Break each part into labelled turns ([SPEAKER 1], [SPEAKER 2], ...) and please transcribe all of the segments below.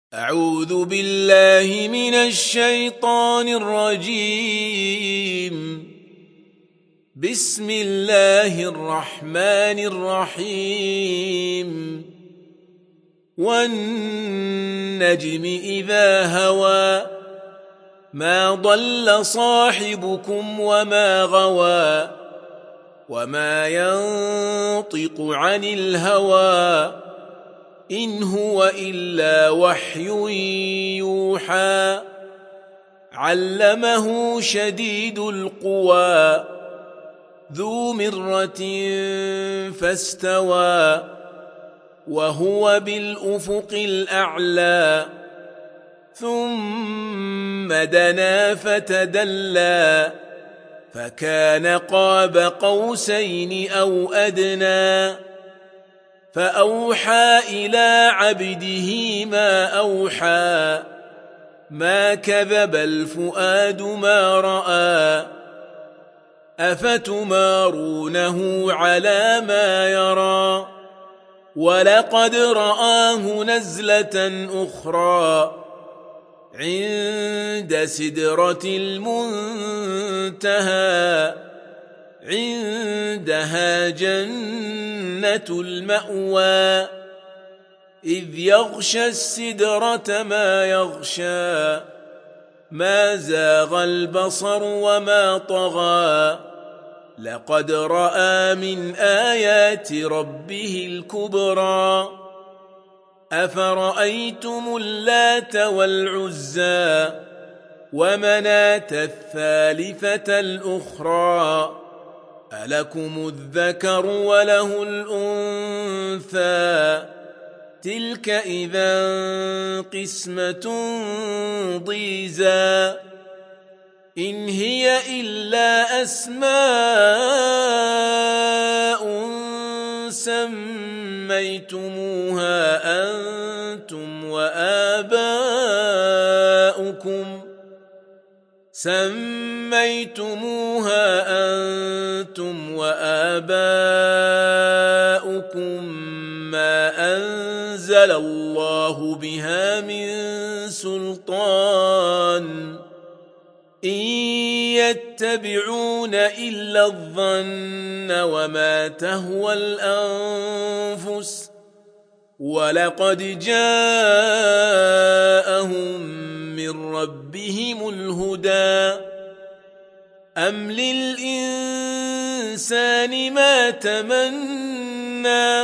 [SPEAKER 1] أعوذ بالله من الشيطان الرجيم. بسم الله الرحمن الرحيم. والنجم إذا هوى ما ضل صاحبكم وما غوى وما ينطق عن الهوى إن هو إلا وحي يوحى علمه شديد القوى ذو مرة فاستوى وهو بالأفق الأعلى ثم دنا فتدلى فكان قاب قوسين أو أدنى فأوحى إلى عبده ما أوحى ما كذب الفؤاد ما رأى أفتمارونه على ما يرى ولقد رآه نزلة أخرى عند سدرة المنتهى عندها جنة المأوى إذ يغشى السدرة ما يغشى ما زاغ البصر وما طغى لقد رأى من آيات ربه الكبرى أفرأيتم اللات والعزى ومناة الثالثة الأخرى ألكم الذكر وله الأنثى تلك إذا قسمة ضيزى إن هي إلا أسماء سميتموها أنتم وآباؤكم ما أنزل الله بها من سلطان إن يتبعون إلا الظن وما تهوى الأنفس ولقد جاءهم من ربهم الهدى أم للإنسان ما تمنى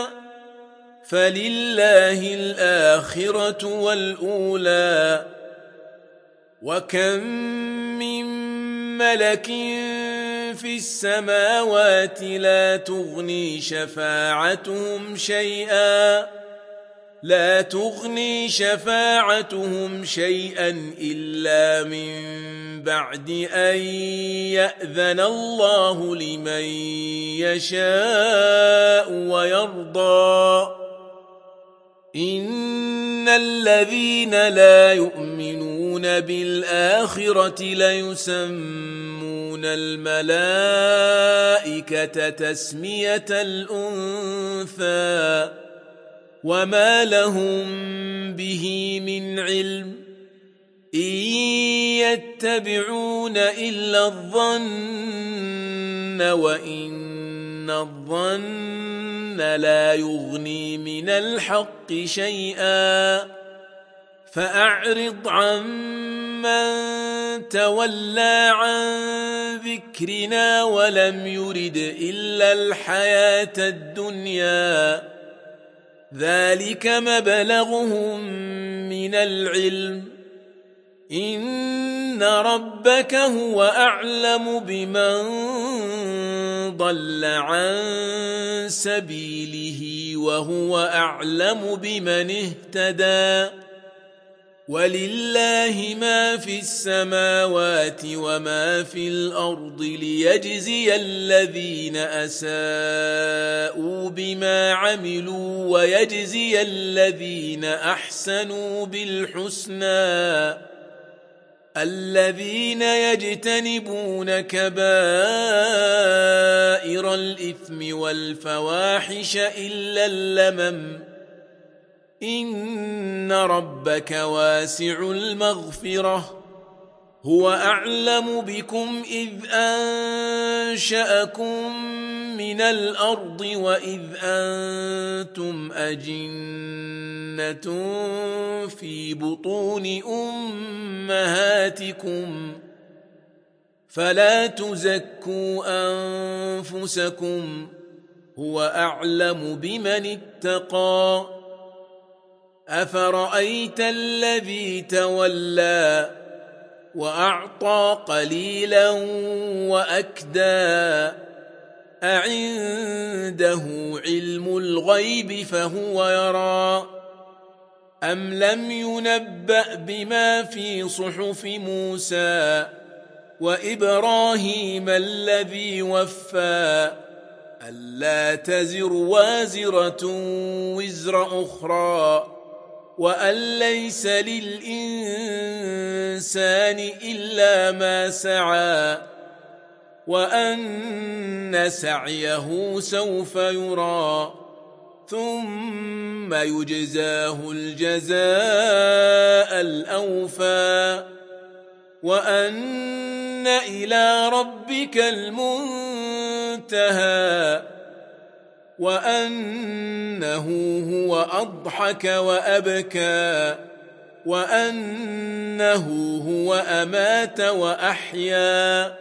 [SPEAKER 1] فلله الآخرة والأولى وكم من ملك في السماوات لا تغني شفاعتهم شيئا إلا من بعد أن يأذن الله لمن يشاء ويرضى إن الذين لا يؤمنون بالآخرة ليسمون الملائكة تسمية الأنثى وما لهم به من علم إن يتبعون إلا الظن وإن الظن لا يغني من الحق شيئا فأعرض عمن تولى عن ذكرنا ولم يرد إلا الحياة الدنيا ذلك مبلغهم من العلم إن ربك هو أعلم بمن ضل عن سبيله وهو أعلم بمن اهتدى ولله ما في السماوات وما في الأرض ليجزي الذين أساءوا بما عملوا ويجزي الذين أحسنوا بالحسنى الذين يجتنبون كبائر الإثم والفواحش إلا اللمم إن ربك واسع المغفرة هو أعلم بكم إذ أنشأكم من الأرض وإذ أنتم أجنة في بطون أمهاتكم فلا تزكوا أنفسكم هو أعلم بمن اتقى أفرأيت الذي تولى وأعطى قليلا وأكدى أعنده علم الغيب فهو يرى أم لم ينبأ بما في صحف موسى وإبراهيم الذي وفى ألا تزر وازرة وزر أخرى وأن ليس للإنسان إلا ما سعى وأن سعيه سوف يرى ثم يجزاه الجزاء الأوفى وأن إلى ربك المنتهى وأنه هو أضحك وأبكى وأنه هو أمات وأحيا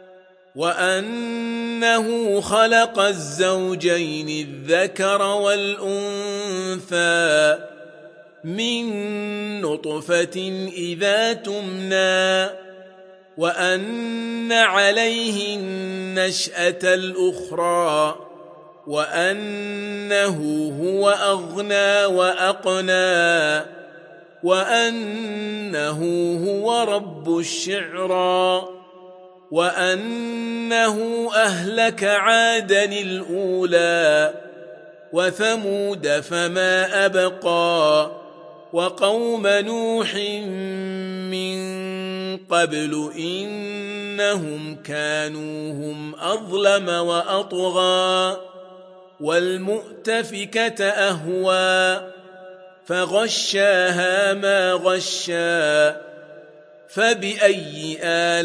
[SPEAKER 1] وأنه خلق الزوجين الذكر والأنثى من نطفة إذا تمنى وأن عليه النشأة الأخرى وأنه هو أغنى وأقنى وأنه هو رب الشعرى وأنه أهلك عادا الأولى وثمود فما أبقى وقوم نوح من قبل إنهم كانوا هم أظلم وأطغى والمؤتفكة أهوى فغشاها ما غشى فبأي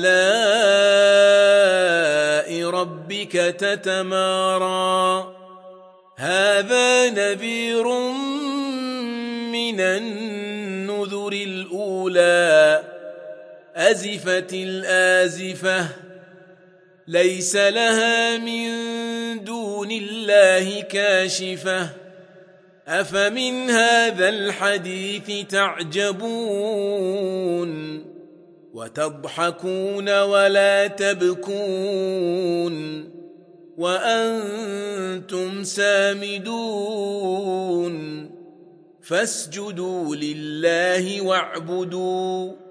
[SPEAKER 1] آلاء ربك تتمارى هذا نذير من النذر الأولى أزفت الآزفة ليس لها من دون الله كاشفة أفمن هذا الحديث تعجبون وتضحكون ولا تبكون وأنتم سامدون فاسجدوا لله واعبدوا